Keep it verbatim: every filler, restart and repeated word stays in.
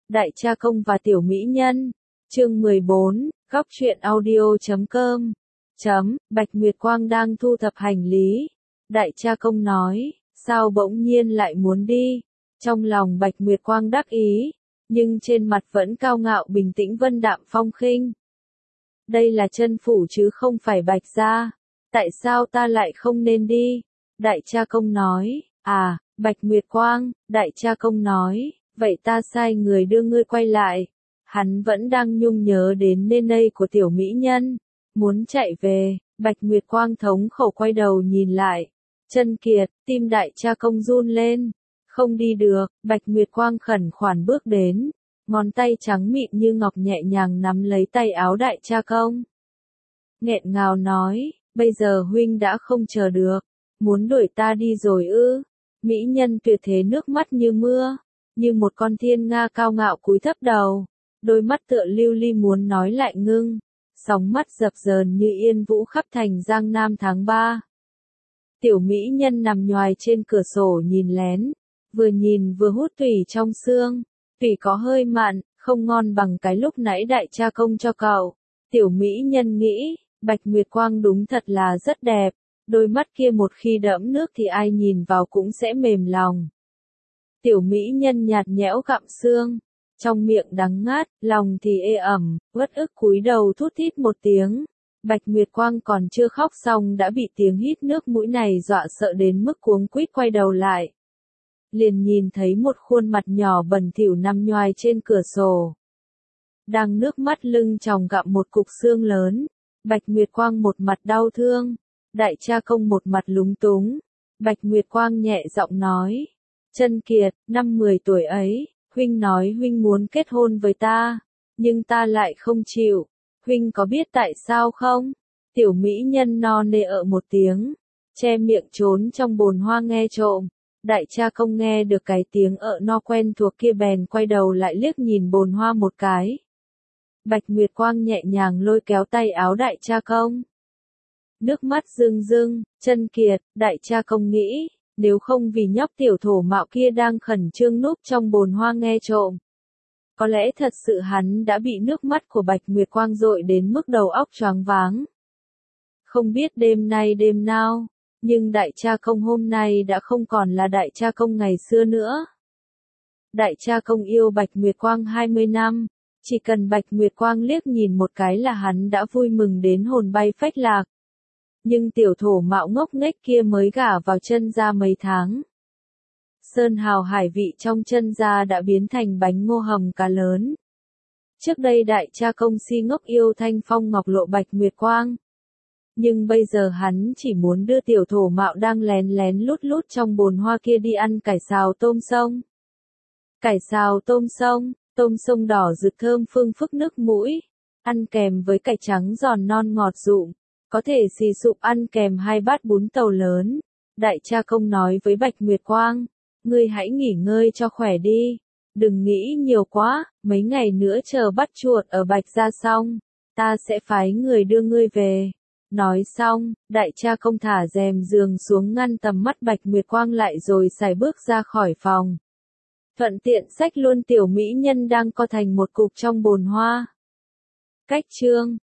Đại cha công và tiểu mỹ nhân. Chương mười bốn, góc truyện audio chấm com. Chấm, Bạch Nguyệt Quang đang thu thập hành lý. Đại cha công nói, sao bỗng nhiên lại muốn đi? Trong lòng Bạch Nguyệt Quang đắc ý, nhưng trên mặt vẫn cao ngạo bình tĩnh vân đạm phong khinh. Đây là chân phủ chứ không phải Bạch gia. Tại sao ta lại không nên đi? Đại cha công nói, à, Bạch Nguyệt Quang, đại cha công nói, vậy ta sai người đưa ngươi quay lại. Hắn vẫn đang nhung nhớ đến nên đây của tiểu mỹ nhân, muốn chạy về. Bạch Nguyệt Quang thống khổ quay đầu nhìn lại. Chân Kiệt, tim đại cha công run lên. Không đi được. Bạch Nguyệt Quang khẩn khoản bước đến, ngón tay trắng mịn như ngọc nhẹ nhàng nắm lấy tay áo đại cha công. Nghẹn ngào nói, bây giờ huynh đã không chờ được, muốn đuổi ta đi rồi ư? Mỹ nhân tuyệt thế nước mắt như mưa, như một con thiên nga cao ngạo cúi thấp đầu, đôi mắt tựa lưu ly muốn nói lại ngưng, sóng mắt dập dờn như yên vũ khắp thành Giang Nam tháng ba. Tiểu mỹ nhân nằm nhoài trên cửa sổ nhìn lén, vừa nhìn vừa hút tủy trong xương, tủy có hơi mặn, không ngon bằng cái lúc nãy đại cha công cho cậu. Tiểu mỹ nhân nghĩ, Bạch Nguyệt Quang đúng thật là rất đẹp, đôi mắt kia một khi đẫm nước thì ai nhìn vào cũng sẽ mềm lòng. Tiểu mỹ nhân nhạt nhẽo gặm xương, trong miệng đắng ngát, lòng thì ê ẩm, uất ức cúi đầu thút thít một tiếng. Bạch Nguyệt Quang còn chưa khóc xong đã bị tiếng hít nước mũi này dọa sợ đến mức cuống quýt quay đầu lại. Liền nhìn thấy một khuôn mặt nhỏ bẩn thỉu nằm nhoài trên cửa sổ, đang nước mắt lưng tròng gặm một cục xương lớn. Bạch Nguyệt Quang một mặt đau thương, đại cha công một mặt lúng túng. Bạch Nguyệt Quang nhẹ giọng nói, Chân Kiệt, năm mười tuổi ấy, huynh nói huynh muốn kết hôn với ta, nhưng ta lại không chịu. Huynh có biết tại sao không? Tiểu mỹ nhân no nê ợ một tiếng, che miệng trốn trong bồn hoa nghe trộm. Đại cha công nghe được cái tiếng ợ no quen thuộc kia bèn quay đầu lại liếc nhìn bồn hoa một cái. Bạch Nguyệt Quang nhẹ nhàng lôi kéo tay áo đại cha công. Nước mắt rưng rưng. Chân Kiệt, đại cha công nghĩ, nếu không vì nhóc tiểu thổ mạo kia đang khẩn trương núp trong bồn hoa nghe trộm, có lẽ thật sự hắn đã bị nước mắt của Bạch Nguyệt Quang dội đến mức đầu óc choáng váng. Không biết đêm nay đêm nào, nhưng đại cha công hôm nay đã không còn là đại cha công ngày xưa nữa. Đại cha công yêu Bạch Nguyệt Quang hai mươi năm, chỉ cần Bạch Nguyệt Quang liếc nhìn một cái là hắn đã vui mừng đến hồn bay phách lạc. Nhưng tiểu thổ mạo ngốc nghếch kia mới gả vào chân gia mấy tháng, sơn hào hải vị trong chân gia đã biến thành bánh ngô hầm cá lớn. Trước đây đại cha công si ngốc yêu thanh phong ngọc lộ Bạch Nguyệt Quang, nhưng bây giờ hắn chỉ muốn đưa tiểu thổ mạo đang lén lén lút lút trong bồn hoa kia đi ăn cải xào tôm sông. Cải xào tôm sông, tôm sông đỏ rực thơm phương phức nước mũi, ăn kèm với cải trắng giòn non ngọt rụm, có thể xì sụp ăn kèm hai bát bún tàu lớn. Đại cha công nói với Bạch Nguyệt Quang, ngươi hãy nghỉ ngơi cho khỏe đi, đừng nghĩ nhiều quá, mấy ngày nữa chờ bắt chuột ở Bạch gia xong, ta sẽ phái người đưa ngươi về. Nói xong, đại cha công thả rèm giường xuống ngăn tầm mắt Bạch Nguyệt Quang lại rồi sải bước ra khỏi phòng. Thuận tiện xách luôn tiểu mỹ nhân đang co thành một cục trong bồn hoa. Cách chương